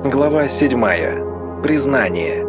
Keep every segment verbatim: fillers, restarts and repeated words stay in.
Глава седьмая. Признание.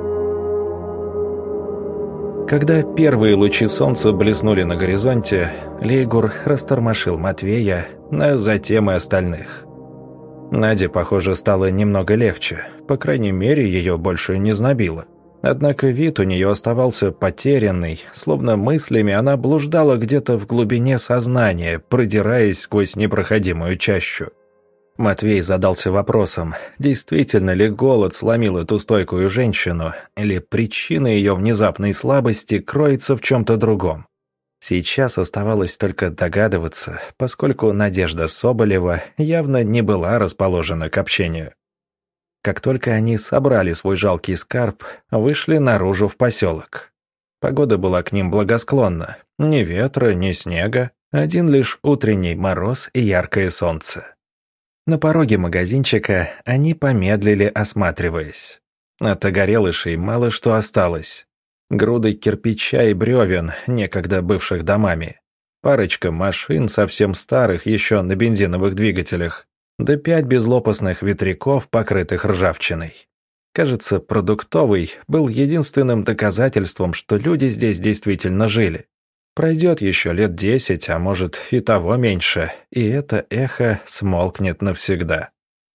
Когда первые лучи солнца блеснули на горизонте, Лейгур растормошил Матвея, а затем и остальных. Наде, похоже, стало немного легче, по крайней мере, ее больше не знобило. Однако вид у нее оставался потерянный, словно мыслями она блуждала где-то в глубине сознания, продираясь сквозь непроходимую чащу. Матвей задался вопросом, действительно ли голод сломил эту стойкую женщину, или причина ее внезапной слабости кроется в чем-то другом. Сейчас оставалось только догадываться, поскольку Надежда Соболева явно не была расположена к общению. Как только они собрали свой жалкий скарб, вышли наружу в поселок. Погода была к ним благосклонна. Ни ветра, ни снега, один лишь утренний мороз и яркое солнце. На пороге магазинчика они помедлили, осматриваясь. От огорелышей мало что осталось. Груды кирпича и бревен, некогда бывших домами. Парочка машин, совсем старых, еще на бензиновых двигателях. Да пять безлопастных ветряков, покрытых ржавчиной. Кажется, продуктовый был единственным доказательством, что люди здесь действительно жили. Пройдет еще лет десять, а может и того меньше, и это эхо смолкнет навсегда.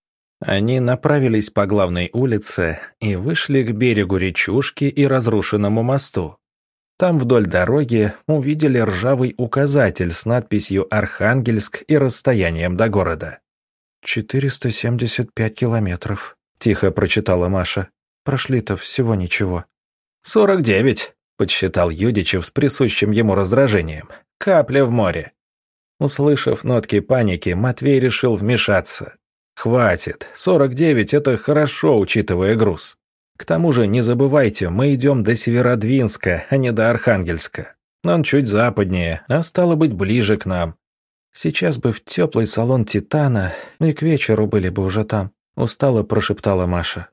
Они направились по главной улице и вышли к берегу речушки и разрушенному мосту. Там вдоль дороги увидели ржавый указатель с надписью «Архангельск» и расстоянием до города. «четыреста семьдесят пять километров», — тихо прочитала Маша. «Прошли-то всего ничего». «сорок девять», — подсчитал Юдичев с присущим ему раздражением. «Капля в море». Услышав нотки паники, Матвей решил вмешаться. «Хватит, сорок девять — это хорошо, учитывая груз. К тому же, не забывайте, мы идем до Северодвинска, а не до Архангельска. Он чуть западнее, а стало быть, ближе к нам. Сейчас бы в теплый салон «Титана», и к вечеру были бы уже там», — устало прошептала Маша.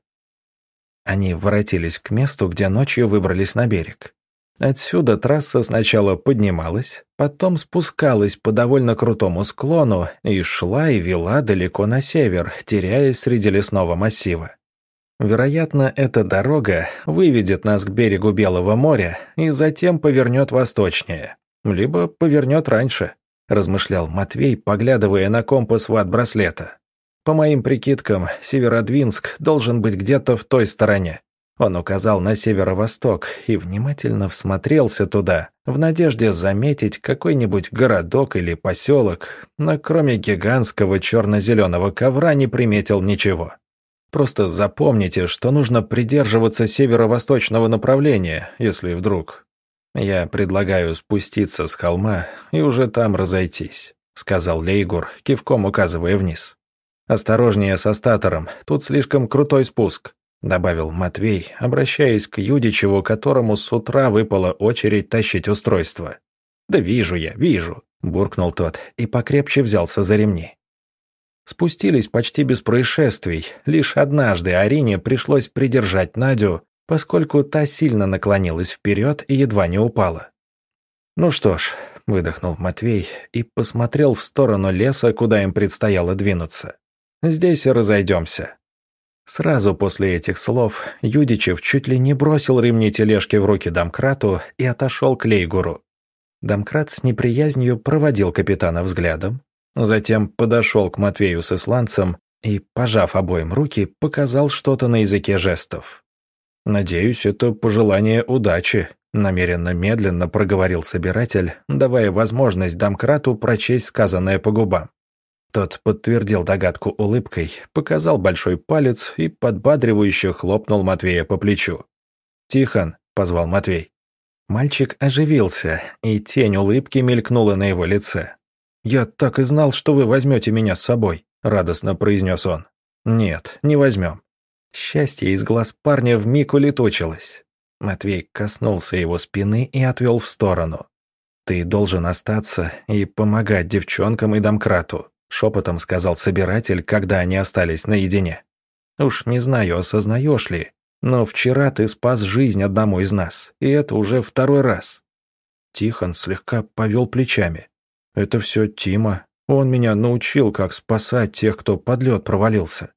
Они воротились к месту, где ночью выбрались на берег. Отсюда трасса сначала поднималась, потом спускалась по довольно крутому склону и шла и вела далеко на север, теряясь среди лесного массива. Вероятно, эта дорога выведет нас к берегу Белого моря и затем повернет восточнее, либо повернет раньше, размышлял Матвей, поглядывая на компас ват-браслета. По моим прикидкам, Северодвинск должен быть где-то в той стороне. Он указал на северо-восток и внимательно всмотрелся туда, в надежде заметить какой-нибудь городок или поселок, но кроме гигантского черно-зеленого ковра не приметил ничего. Просто запомните, что нужно придерживаться северо-восточного направления, если вдруг... «Я предлагаю спуститься с холма и уже там разойтись», — сказал Лейгур, кивком указывая вниз. «Осторожнее со статором, тут слишком крутой спуск», — добавил Матвей, обращаясь к Юдичеву, которому с утра выпала очередь тащить устройство. «Да вижу я, вижу», — буркнул тот и покрепче взялся за ремни. Спустились почти без происшествий, лишь однажды Арине пришлось придержать Надю, поскольку та сильно наклонилась вперед и едва не упала. «Ну что ж», — выдохнул Матвей и посмотрел в сторону леса, куда им предстояло двинуться. «Здесь и разойдемся». Сразу после этих слов Юдичев чуть ли не бросил ремни тележки в руки домкрату и отошел к Лейгуру. Домкрат с неприязнью проводил капитана взглядом, затем подошел к Матвею с исландцем и, пожав обоим руки, показал что-то на языке жестов. «Надеюсь, это пожелание удачи», — намеренно медленно проговорил собиратель, давая возможность домкрату прочесть сказанное по губам. Тот подтвердил догадку улыбкой, показал большой палец и подбадривающе хлопнул Матвея по плечу. «Тихон», — позвал Матвей. Мальчик оживился, и тень улыбки мелькнула на его лице. «Я так и знал, что вы возьмете меня с собой», — радостно произнес он. «Нет, не возьмем». Счастье из глаз парня вмиг улетучилось. Матвей коснулся его спины и отвел в сторону. «Ты должен остаться и помогать девчонкам и домкрату», — шепотом сказал собиратель, когда они остались наедине. «Уж не знаю, осознаешь ли, но вчера ты спас жизнь одному из нас, и это уже второй раз». Тихон слегка повел плечами. «Это все Тима. Он меня научил, как спасать тех, кто под лед провалился».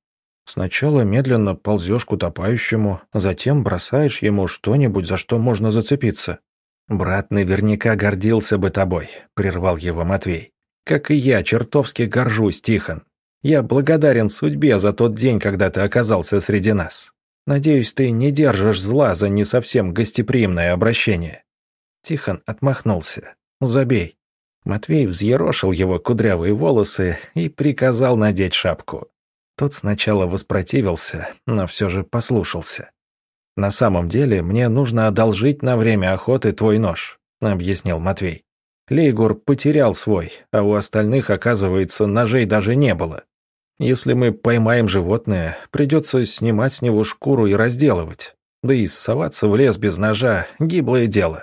Сначала медленно ползешь к утопающему, затем бросаешь ему что-нибудь, за что можно зацепиться. «Брат наверняка гордился бы тобой», — прервал его Матвей. «Как и я чертовски горжусь, Тихон. Я благодарен судьбе за тот день, когда ты оказался среди нас. Надеюсь, ты не держишь зла за не совсем гостеприимное обращение». Тихон отмахнулся. «Забей». Матвей взъерошил его кудрявые волосы и приказал надеть шапку. Тот сначала воспротивился, но все же послушался. «На самом деле, мне нужно одолжить на время охоты твой нож», — объяснил Матвей. «Лейгур потерял свой, а у остальных, оказывается, ножей даже не было. Если мы поймаем животное, придется снимать с него шкуру и разделывать. Да и соваться в лес без ножа — гиблое дело».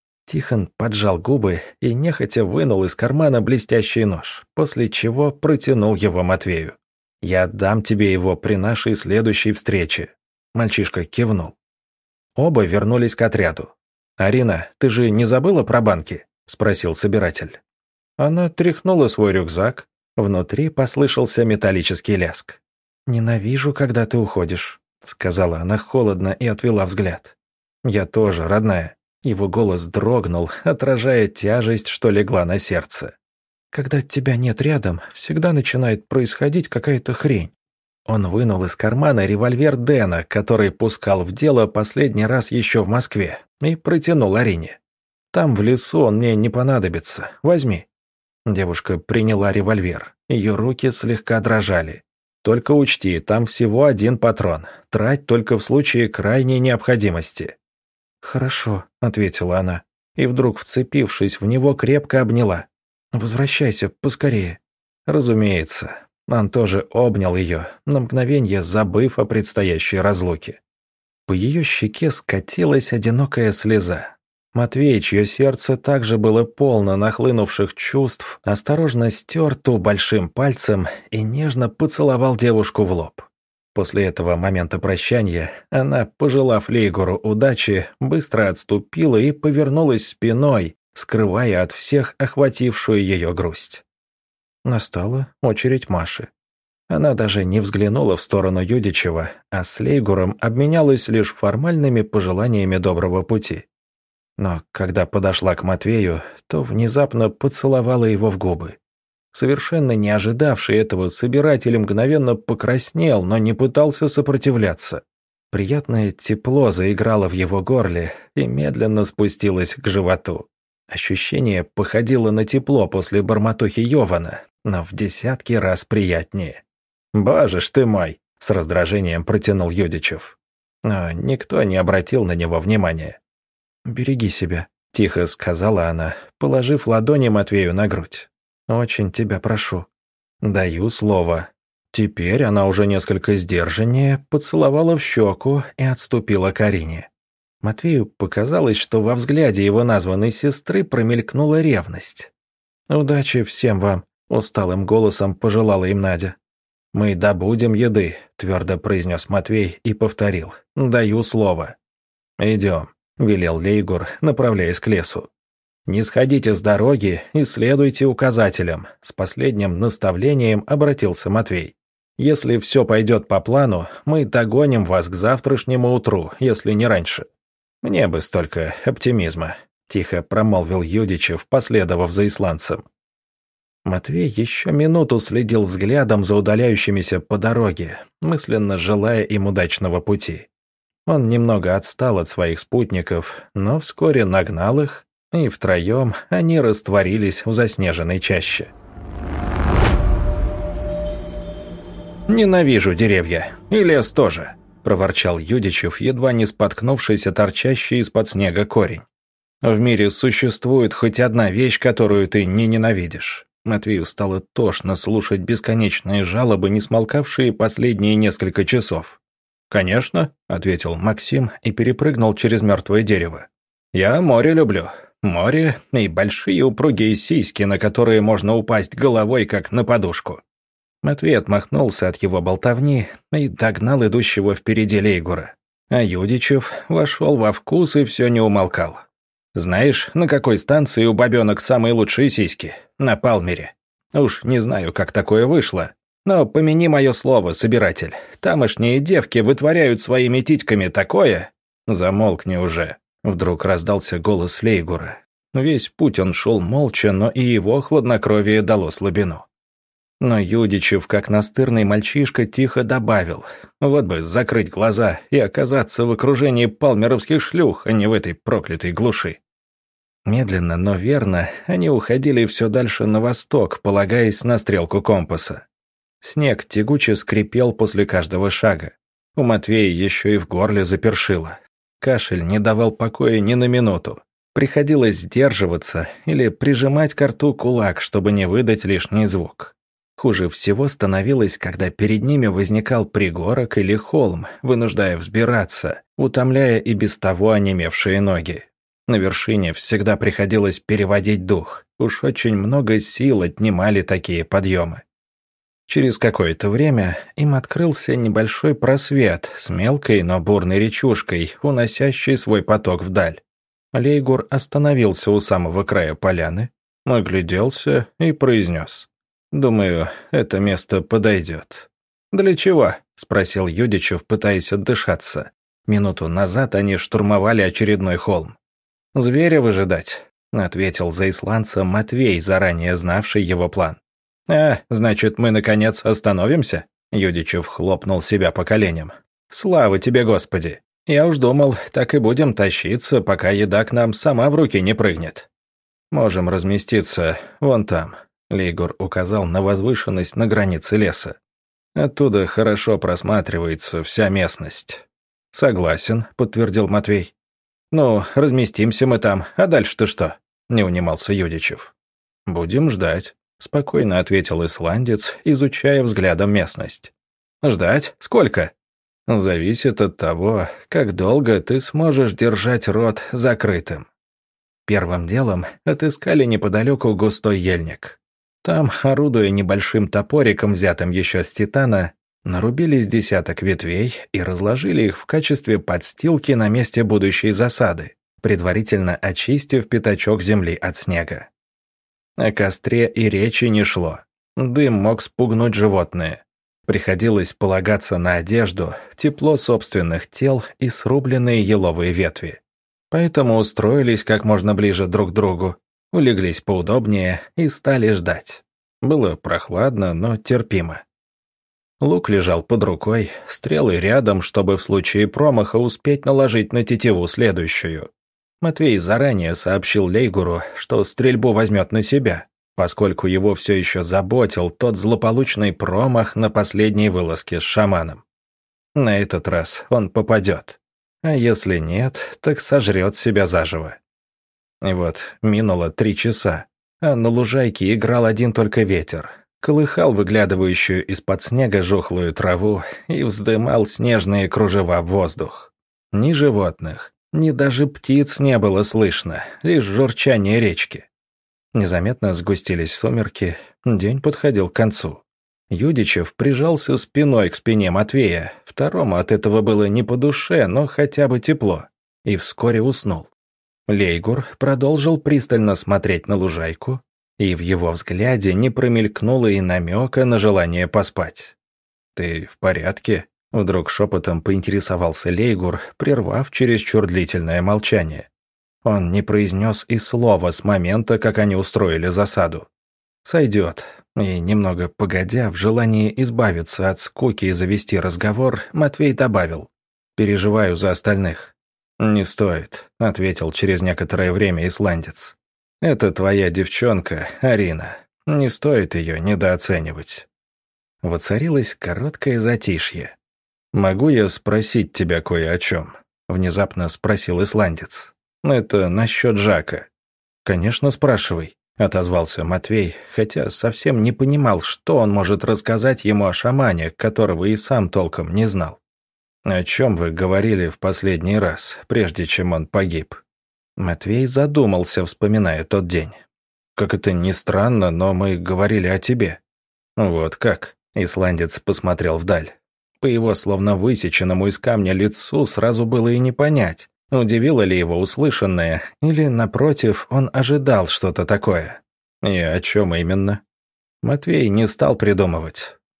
Тихон поджал губы и нехотя вынул из кармана блестящий нож, после чего протянул его Матвею. «Я отдам тебе его при нашей следующей встрече». Мальчишка кивнул. Оба вернулись к отряду. «Арина, ты же не забыла про банки?» — спросил собиратель. Она тряхнула свой рюкзак. Внутри послышался металлический лязг. «Ненавижу, когда ты уходишь», — сказала она холодно и отвела взгляд. «Я тоже, родная». Его голос дрогнул, отражая тяжесть, что легла на сердце. «Когда тебя нет рядом, всегда начинает происходить какая-то хрень». Он вынул из кармана револьвер Дэна, который пускал в дело последний раз еще в Москве, и протянул Арине. «Там, в лесу, он мне не понадобится. Возьми». Девушка приняла револьвер. Ее руки слегка дрожали. «Только учти, там всего один патрон. Трать только в случае крайней необходимости». «Хорошо», — ответила она, и вдруг, вцепившись в него, крепко обняла. «Возвращайся поскорее». «Разумеется». Он тоже обнял ее, на мгновенье забыв о предстоящей разлуке. По ее щеке скатилась одинокая слеза. Матвей, чье сердце также было полно нахлынувших чувств, осторожно стер ту большим пальцем и нежно поцеловал девушку в лоб. После этого момента прощания она, пожелав Лейгуру удачи, быстро отступила и повернулась спиной, скрывая от всех охватившую ее грусть. Настала очередь Маши. Она даже не взглянула в сторону Юдичева, а с Лейгуром обменялась лишь формальными пожеланиями доброго пути. Но когда подошла к Матвею, то внезапно поцеловала его в губы. Совершенно не ожидавший этого собиратель мгновенно покраснел, но не пытался сопротивляться. Приятное тепло заиграло в его горле и медленно спустилось к животу. Ощущение походило на тепло после бормотухи Йована, но в десятки раз приятнее. «Боже ж ты мой!» — с раздражением протянул Юдичев. Но никто не обратил на него внимания. «Береги себя», — тихо сказала она, положив ладони Матвею на грудь. «Очень тебя прошу». «Даю слово». Теперь она уже несколько сдержаннее поцеловала в щеку и отступила к Арине. Матвею показалось, что во взгляде его названной сестры промелькнула ревность. «Удачи всем вам», — усталым голосом пожелала им Надя. «Мы добудем еды», — твердо произнес Матвей и повторил. «Даю слово». «Идем», — велел Лейгур, направляясь к лесу. «Не сходите с дороги и следуйте указателям», — с последним наставлением обратился Матвей. «Если все пойдет по плану, мы догоним вас к завтрашнему утру, если не раньше». «Мне бы столько оптимизма», — тихо промолвил Юдичев, последовав за исландцем. Матвей еще минуту следил взглядом за удаляющимися по дороге, мысленно желая им удачного пути. Он немного отстал от своих спутников, но вскоре нагнал их, и втроем они растворились в заснеженной чаще. «Ненавижу деревья, и лес тоже», — проворчал Юдичев, едва не споткнувшись о торчащий из-под снега корень. «В мире существует хоть одна вещь, которую ты не ненавидишь». Матвею стало тошно слушать бесконечные жалобы, не смолкавшие последние несколько часов. «Конечно», — ответил Максим и перепрыгнул через мертвое дерево. «Я море люблю. Море и большие упругие сиськи, на которые можно упасть головой, как на подушку». Матвей отмахнулся от его болтовни и догнал идущего впереди Лейгура. А Юдичев вошел во вкус и все не умолкал. «Знаешь, на какой станции у бабенок самые лучшие сиськи? На Палмере. Уж не знаю, как такое вышло, Но помяни мое слово, собиратель, тамошние девки вытворяют своими титьками такое...» «Замолкни уже», — вдруг раздался голос Лейгура. Весь путь он шел молча, но и его хладнокровие дало слабину. Но Юдичев, как настырный мальчишка, тихо добавил: «Вот бы закрыть глаза и оказаться в окружении палмеровских шлюх, а не в этой проклятой глуши». Медленно, но верно, они уходили все дальше на восток, полагаясь на стрелку компаса. Снег тягуче скрипел после каждого шага. У Матвея еще и в горле запершило. Кашель не давал покоя ни на минуту. Приходилось сдерживаться или прижимать к рту кулак, чтобы не выдать лишний звук. Хуже всего становилось, когда перед ними возникал пригорок или холм, вынуждая взбираться, утомляя и без того онемевшие ноги. На вершине всегда приходилось переводить дух, уж очень много сил отнимали такие подъемы. Через какое-то время им открылся небольшой просвет с мелкой, но бурной речушкой, уносящей свой поток вдаль. Лейгур остановился у самого края поляны, огляделся и произнес: «Думаю, это место подойдет». «Для чего?» — спросил Юдичев, пытаясь отдышаться. Минуту назад они штурмовали очередной холм. «Зверя выжидать», — ответил за исландца Матвей, заранее знавший его план. «А, значит, мы, наконец, остановимся?» Юдичев хлопнул себя по коленям. «Слава тебе, Господи! Я уж думал, так и будем тащиться, пока еда к нам сама в руки не прыгнет». «Можем разместиться вон там», — Лейгур указал на возвышенность на границе леса. «Оттуда хорошо просматривается вся местность». «Согласен», — подтвердил Матвей. «Ну, разместимся мы там, а дальше-то что?» — не унимался Юдичев. «Будем ждать», — спокойно ответил исландец, изучая взглядом местность. «Ждать? Сколько?» «Зависит от того, как долго ты сможешь держать рот закрытым». Первым делом отыскали неподалеку густой ельник. Там, орудуя небольшим топориком, взятым еще с титана, нарубили с десяток ветвей и разложили их в качестве подстилки на месте будущей засады, предварительно очистив пятачок земли от снега. О костре и речи не шло. Дым мог спугнуть животные. Приходилось полагаться на одежду, тепло собственных тел и срубленные еловые ветви. Поэтому устроились как можно ближе друг к другу, улеглись поудобнее и стали ждать. Было прохладно, но терпимо. Лук лежал под рукой, стрелы рядом, чтобы в случае промаха успеть наложить на тетиву следующую. Матвей заранее сообщил Лейгуру, что стрельбу возьмет на себя, поскольку его все еще заботил тот злополучный промах на последней вылазке с шаманом. На этот раз он попадет, а если нет, так сожрет себя заживо. И вот минуло три часа, а на лужайке играл один только ветер, колыхал выглядывающую из-под снега жухлую траву и вздымал снежные кружева в воздух. Ни животных, ни даже птиц не было слышно, лишь журчание речки. Незаметно сгустились сумерки, день подходил к концу. Юдичев прижался спиной к спине Матвея, второму от этого было не по душе, но хотя бы тепло, и вскоре уснул. Лейгур продолжил пристально смотреть на лужайку, и в его взгляде не промелькнуло и намека на желание поспать. «Ты в порядке?» — вдруг шепотом поинтересовался Лейгур, прервав чересчур длительное молчание. Он не произнес и слова с момента, как они устроили засаду. «Сойдет». И, немного погодя, в желании избавиться от скуки и завести разговор, Матвей добавил: «Переживаю за остальных». «Не стоит», — ответил через некоторое время исландец. «Это твоя девчонка, Арина. Не стоит ее недооценивать». Воцарилось короткое затишье. «Могу я спросить тебя кое о чем?» — внезапно спросил исландец. «Это насчет Жака». «Конечно, спрашивай», — отозвался Матвей, хотя совсем не понимал, что он может рассказать ему о шамане, которого и сам толком не знал. «О чем вы говорили в последний раз, прежде чем он погиб?» Матвей задумался, вспоминая тот день. «Как это ни странно, но мы говорили о тебе». «Вот как?» — исландец посмотрел вдаль. По его словно высеченному из камня лицу сразу было и не понять, удивило ли его услышанное, или, напротив, он ожидал что-то такое. И о чем именно? Матвей не стал придумывать.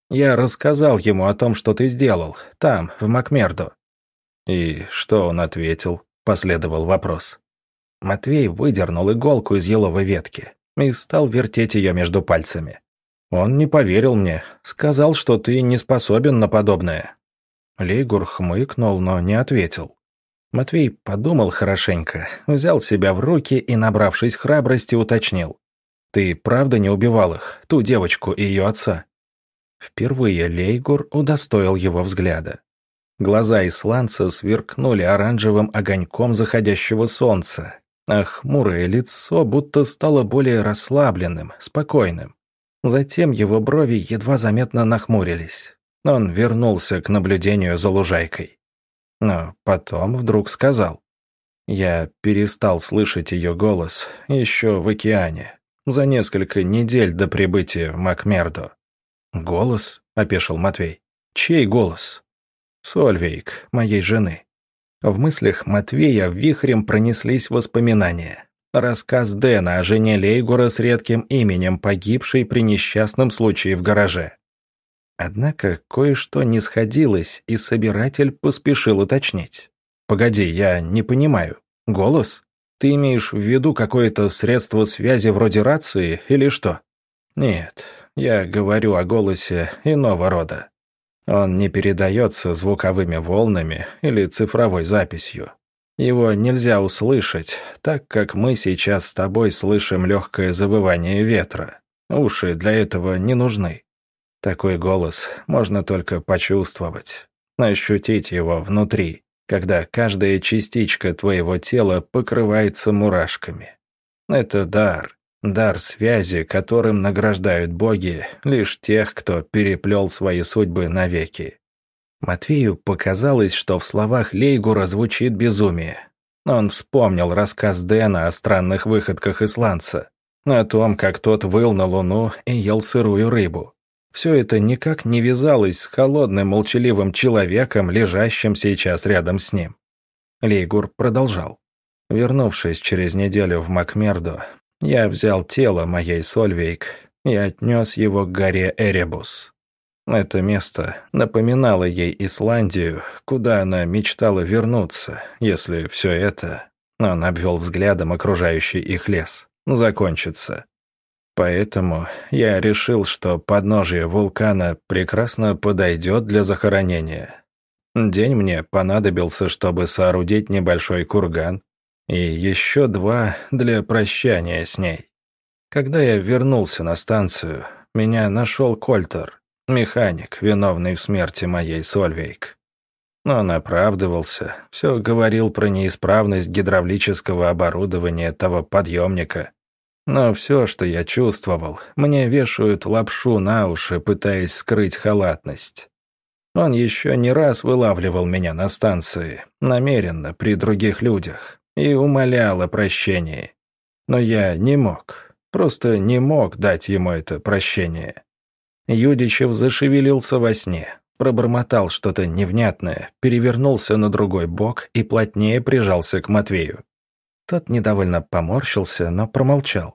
Я рассказал ему о том, что ты сделал, там, в Макмердо». «И что он ответил?» — последовал вопрос. Матвей выдернул иголку из еловой ветки и стал вертеть ее между пальцами. «Он не поверил мне, сказал, что ты не способен на подобное». Лейгур хмыкнул, но не ответил. Матвей подумал хорошенько, взял себя в руки и, набравшись храбрости, уточнил. «Ты правда не убивал их, ту девочку и ее отца?» Впервые Лейгур удостоил его взгляда. Глаза исландца сверкнули оранжевым огоньком заходящего солнца, а хмурое лицо будто стало более расслабленным, спокойным. Затем его брови едва заметно нахмурились. Он вернулся к наблюдению за лужайкой. Но потом вдруг сказал. «Я перестал слышать ее голос еще в океане, за несколько недель до прибытия в Макмердо». «Голос?» — опешил Матвей. «Чей голос?» «Сольвейк, моей жены». В мыслях Матвея вихрем пронеслись воспоминания. Рассказ Дэна о жене Лейгура с редким именем, погибшей при несчастном случае в гараже. Однако кое-что не сходилось, и собиратель поспешил уточнить. «Погоди, я не понимаю. Голос? Ты имеешь в виду какое-то средство связи вроде рации или что?» «Нет, я говорю о голосе иного рода. Он не передается звуковыми волнами или цифровой записью. Его нельзя услышать, так как мы сейчас с тобой слышим легкое завывание ветра. Уши для этого не нужны. Такой голос можно только почувствовать, ощутить его внутри, когда каждая частичка твоего тела покрывается мурашками. Это дар, дар связи, которым награждают боги лишь тех, кто переплел свои судьбы навеки». Матвею показалось, что в словах Лейгура звучит безумие. Он вспомнил рассказ Дэна о странных выходках исландца, о том, как тот выл на луну и ел сырую рыбу. Все это никак не вязалось с холодным, молчаливым человеком, лежащим сейчас рядом с ним. Лейгур продолжал. «Вернувшись через неделю в Макмердо, я взял тело моей Сольвейк и отнес его к горе Эребус. Это место напоминало ей Исландию, куда она мечтала вернуться, если все это, он обвел взглядом окружающий их лес, закончится. Поэтому я решил, что подножие вулкана прекрасно подойдет для захоронения. День мне понадобился, чтобы соорудить небольшой курган, и еще два для прощания с ней. Когда я вернулся на станцию, меня нашел Кольтер, механик, виновный в смерти моей Сольвейк. Он оправдывался, все говорил про неисправность гидравлического оборудования того подъемника. Но все, что я чувствовал, мне вешают лапшу на уши, пытаясь скрыть халатность. Он еще не раз вылавливал меня на станции, намеренно, при других людях, и умолял о прощении. Но я не мог, просто не мог дать ему это прощение. Юдичев зашевелился во сне, пробормотал что-то невнятное, перевернулся на другой бок и плотнее прижался к Матвею. Тот недовольно поморщился, но промолчал.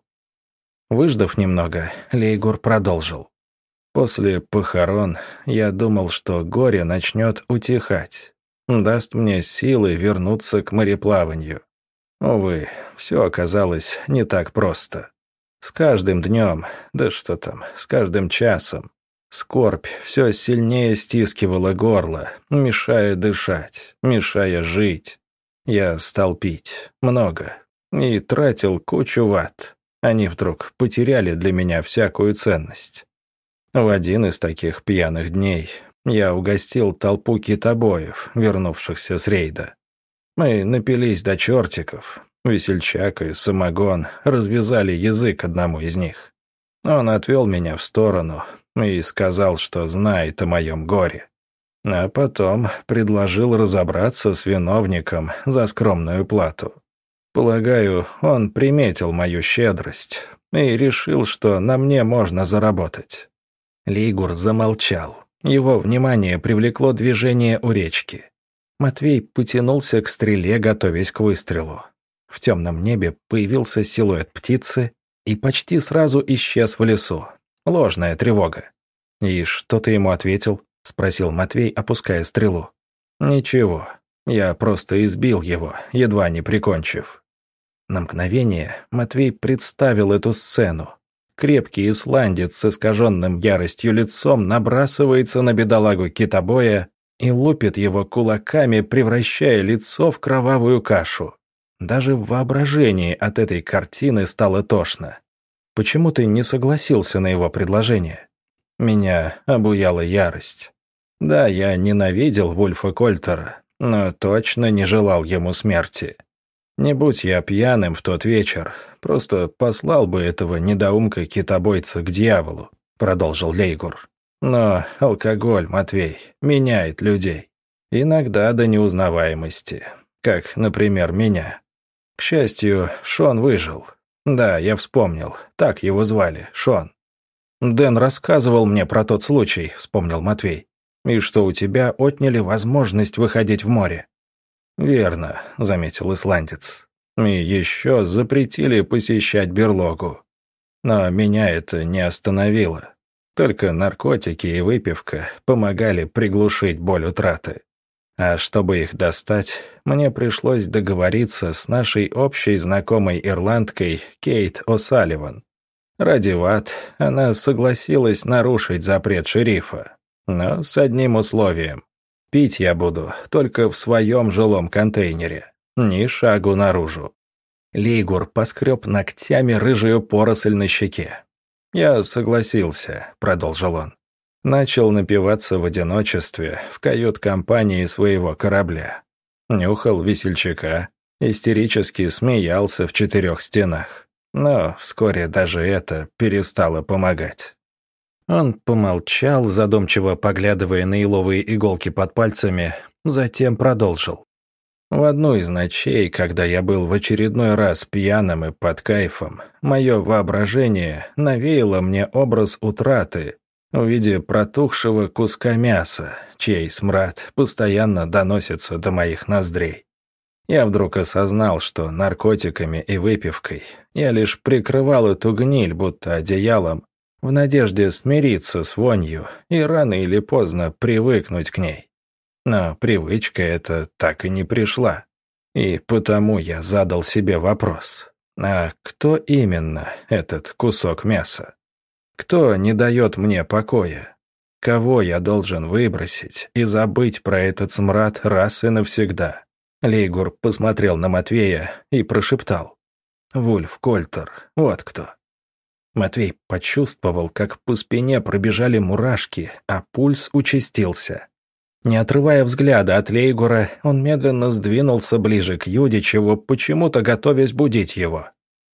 Выждав немного, Лейгур продолжил. «После похорон я думал, что горе начнет утихать, даст мне силы вернуться к мореплаванию. Увы, все оказалось не так просто. С каждым днем, да что там, с каждым часом, скорбь все сильнее стискивала горло, мешая дышать, мешая жить. Я стал пить, много, и тратил кучу ватт. Они вдруг потеряли для меня всякую ценность. В один из таких пьяных дней я угостил толпу китобоев, вернувшихся с рейда. Мы напились до чертиков. Весельчак и самогон развязали язык одному из них. Он отвел меня в сторону и сказал, что знает о моем горе. А потом предложил разобраться с виновником за скромную плату. Полагаю, он приметил мою щедрость и решил, что на мне можно заработать». Лейгур замолчал. Его внимание привлекло движение у речки. Матвей потянулся к стреле, готовясь к выстрелу. В темном небе появился силуэт птицы и почти сразу исчез в лесу. Ложная тревога. «И что ты ему ответил?» — спросил Матвей, опуская стрелу. «Ничего. Я просто избил его, едва не прикончив». На мгновение Матвей представил эту сцену. Крепкий исландец с искаженным яростью лицом набрасывается на бедолагу китобоя и лупит его кулаками, превращая лицо в кровавую кашу. Даже в воображении от этой картины стало тошно. «Почему ты не согласился на его предложение?» Меня обуяла ярость. Да, я ненавидел Вульфа Кольтера, но точно не желал ему смерти. Не будь я пьяным в тот вечер, просто послал бы этого недоумка-китобойца к дьяволу, продолжил Лейгур. Но алкоголь, Матвей, меняет людей. Иногда до неузнаваемости, как, например, меня. К счастью, Шон выжил. Да, я вспомнил, так его звали, Шон. «Дэн рассказывал мне про тот случай», — вспомнил Матвей. «И что у тебя отняли возможность выходить в море». «Верно», — заметил исландец. «И еще запретили посещать берлогу. Но меня это не остановило. Только наркотики и выпивка помогали приглушить боль утраты. А чтобы их достать, мне пришлось договориться с нашей общей знакомой ирландкой Кейт О'Салливан. Ради ват она согласилась нарушить запрет шерифа, но с одним условием. Пить я буду только в своем жилом контейнере, ни шагу наружу». Лейгур поскреб ногтями рыжую поросль на щеке. «Я согласился», — продолжил он. Начал напиваться в одиночестве в кают-компании своего корабля. Нюхал весельчака, истерически смеялся в четырех стенах. Но вскоре даже это перестало помогать. Он помолчал, задумчиво поглядывая на еловые иголки под пальцами, затем продолжил. В одну из ночей, когда я был в очередной раз пьяным и под кайфом, мое воображение навеяло мне образ утраты в виде протухшего куска мяса, чей смрад постоянно доносится до моих ноздрей. Я вдруг осознал, что наркотиками и выпивкой я лишь прикрывал эту гниль, будто одеялом, в надежде смириться с вонью и рано или поздно привыкнуть к ней. Но привычка эта так и не пришла. И потому я задал себе вопрос: а кто именно этот кусок мяса? Кто не дает мне покоя? Кого я должен выбросить и забыть про этот смрад раз и навсегда? Лейгур посмотрел на Матвея и прошептал: «Вульф Кольтер, вот кто». Матвей почувствовал, как по спине пробежали мурашки, а пульс участился. Не отрывая взгляда от Лейгура, он медленно сдвинулся ближе к Юдичеву, почему-то готовясь будить его.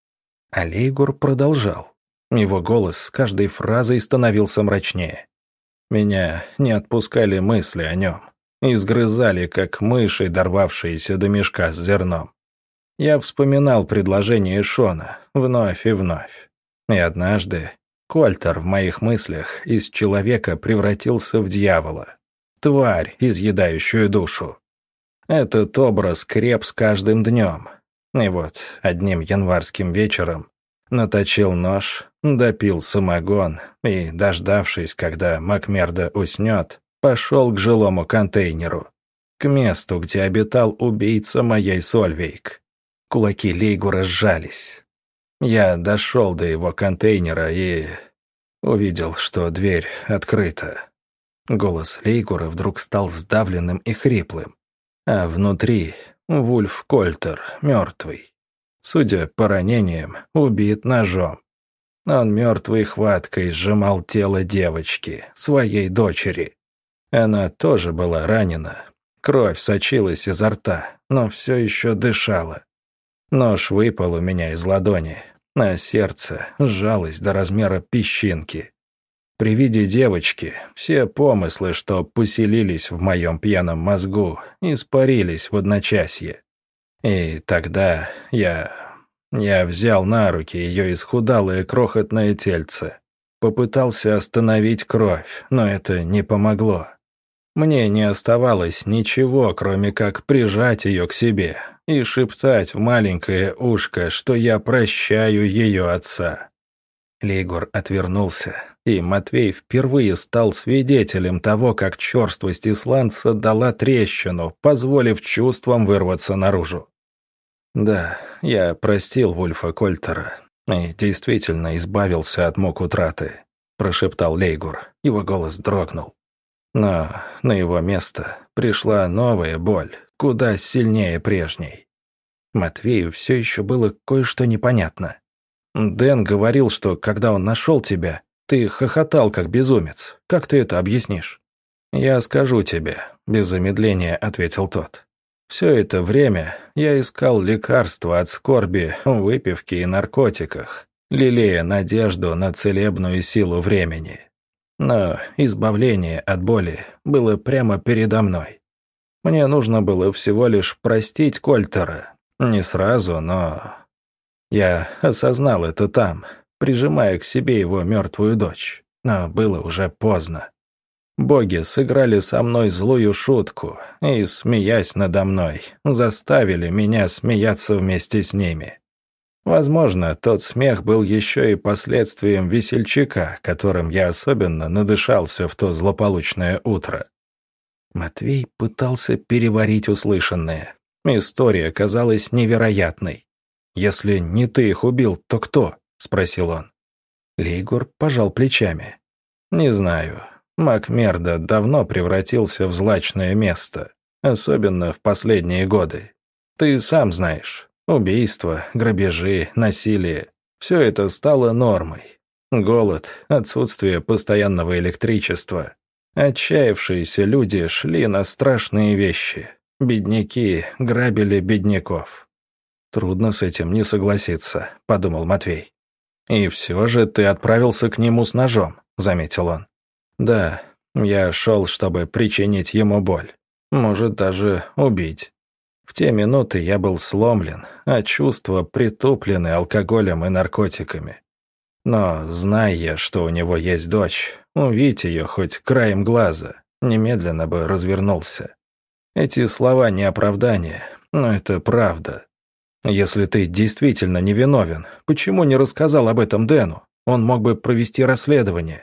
А Лейгур продолжал. Его голос с каждой фразой становился мрачнее. Меня не отпускали мысли о нем. Изгрызали, как мыши, дорвавшиеся до мешка с зерном. Я вспоминал предложение Шона вновь и вновь. И однажды Кольтер в моих мыслях из человека превратился в дьявола. Тварь, изъедающую душу. Этот образ креп с каждым днем. И вот одним январским вечером наточил нож, допил самогон и, дождавшись, когда Макмерда уснет, пошел к жилому контейнеру, к месту, где обитал убийца моей Сольвейк. Кулаки Лейгура сжались. Я дошел до его контейнера и увидел, что дверь открыта. Голос Лейгура вдруг стал сдавленным и хриплым. А внутри Вульф Кольтер, мертвый. Судя по ранениям, убит ножом. Он мертвой хваткой сжимал тело девочки, своей дочери. Она тоже была ранена. Кровь сочилась изо рта, но все еще дышала. Нож выпал у меня из ладони, а сердце сжалось до размера песчинки. При виде девочки все помыслы, что поселились в моем пьяном мозгу, испарились в одночасье. И тогда я... я взял на руки ее исхудалое крохотное тельце. Попытался остановить кровь, но это не помогло. Мне не оставалось ничего, кроме как прижать ее к себе и шептать в маленькое ушко, что я прощаю ее отца. Лейгур отвернулся, и Матвей впервые стал свидетелем того, как черствость исландца дала трещину, позволив чувствам вырваться наружу. «Да, я простил Вульфа Кольтера и действительно избавился от мук утраты», — прошептал Лейгур. Его голос дрогнул. «Но на его место пришла новая боль, куда сильнее прежней». Матвею все еще было кое-что непонятно. «Дэн говорил, что, когда он нашел тебя, ты хохотал как безумец. Как ты это объяснишь?» «Я скажу тебе», — без замедления ответил тот. «Все это время я искал лекарства от скорби в выпивке и наркотиках, лелея надежду на целебную силу времени. Но избавление от боли было прямо передо мной. Мне нужно было всего лишь простить Кольтера. Не сразу, но... Я осознал это там, прижимая к себе его мертвую дочь. Но было уже поздно. Боги сыграли со мной злую шутку и, смеясь надо мной, заставили меня смеяться вместе с ними. Возможно, тот смех был еще и последствием весельчака, которым я особенно надышался в то злополучное утро». Матвей пытался переварить услышанное. История казалась невероятной. «Если не ты их убил, то кто?» — спросил он. Лейгур пожал плечами. «Не знаю. Макмерда давно превратился в злачное место, особенно в последние годы. Ты сам знаешь, убийства, грабежи, насилие — все это стало нормой. Голод, отсутствие постоянного электричества. Отчаявшиеся люди шли на страшные вещи. Бедняки грабили бедняков». «Трудно с этим не согласиться», — подумал Матвей. «И все же ты отправился к нему с ножом», — заметил он. «Да, я шел, чтобы причинить ему боль. Может, даже убить. В те минуты я был сломлен, а чувства притуплены алкоголем и наркотиками. Но, зная я, что у него есть дочь, увидеть ее хоть краем глаза, немедленно бы развернулся. Эти слова не оправдание, но это правда. Если ты действительно невиновен, почему не рассказал об этом Дэну? Он мог бы провести расследование».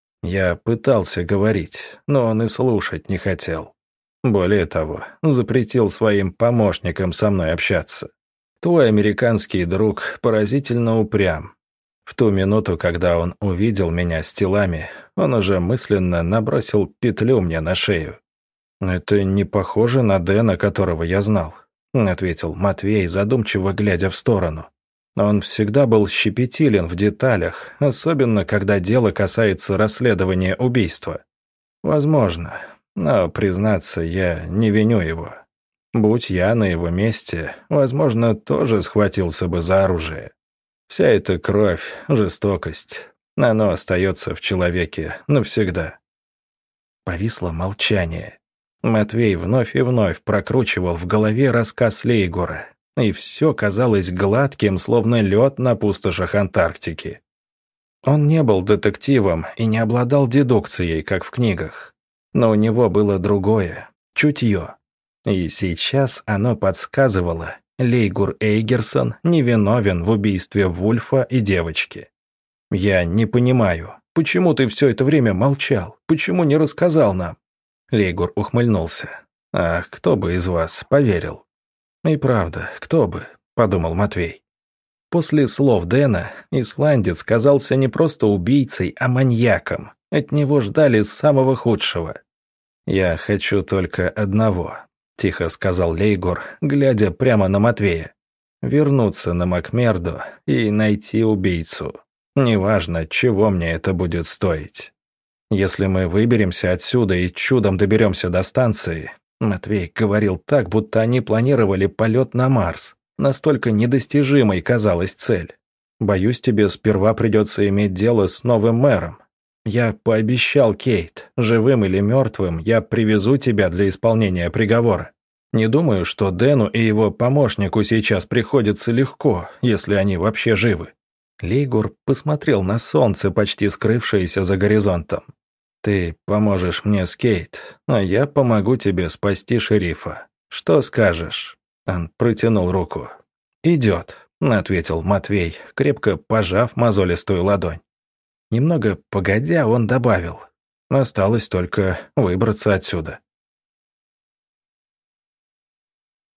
Я пытался говорить, но он и слушать не хотел. Более того, запретил своим помощникам со мной общаться. Твой американский друг поразительно упрям. В ту минуту, когда он увидел меня с телами, он уже мысленно набросил петлю мне на шею. «Это не похоже на Дэна, которого я знал», — ответил Матвей, задумчиво глядя в сторону. «Он всегда был щепетилен в деталях, особенно когда дело касается расследования убийства. Возможно, но, признаться, я не виню его. Будь я на его месте, возможно, тоже схватился бы за оружие. Вся эта кровь, жестокость, оно остается в человеке навсегда». Повисло молчание. Матвей вновь и вновь прокручивал в голове рассказ Лейгура, и все казалось гладким, словно лед на пустошах Антарктики. Он не был детективом и не обладал дедукцией, как в книгах, но у него было другое — чутье. И сейчас оно подсказывало: Лейгур Эйгерсон невиновен в убийстве Вульфа и девочки. «Я не понимаю, почему ты все это время молчал? Почему не рассказал нам?» Лейгур ухмыльнулся. «А кто бы из вас поверил?» «И правда, кто бы», — подумал Матвей. После слов Дэна исландец казался не просто убийцей, а маньяком. От него ждали самого худшего. «Я хочу только одного», — тихо сказал Лейгур, глядя прямо на Матвея. «Вернуться на Макмерду и найти убийцу. Неважно, чего мне это будет стоить. Если мы выберемся отсюда и чудом доберемся до станции...» Матвей говорил так, будто они планировали полет на Марс. Настолько недостижимой казалась цель. «Боюсь, тебе сперва придется иметь дело с новым мэром. Я пообещал Кейт, живым или мертвым, я привезу тебя для исполнения приговора. Не думаю, что Дэну и его помощнику сейчас приходится легко, если они вообще живы». Лейгур посмотрел на солнце, почти скрывшееся за горизонтом. «Ты поможешь мне с Кейт, а я помогу тебе спасти шерифа. Что скажешь?» Он протянул руку. «Идет», — ответил Матвей, крепко пожав мозолистую ладонь. Немного погодя, он добавил: «Осталось только выбраться отсюда».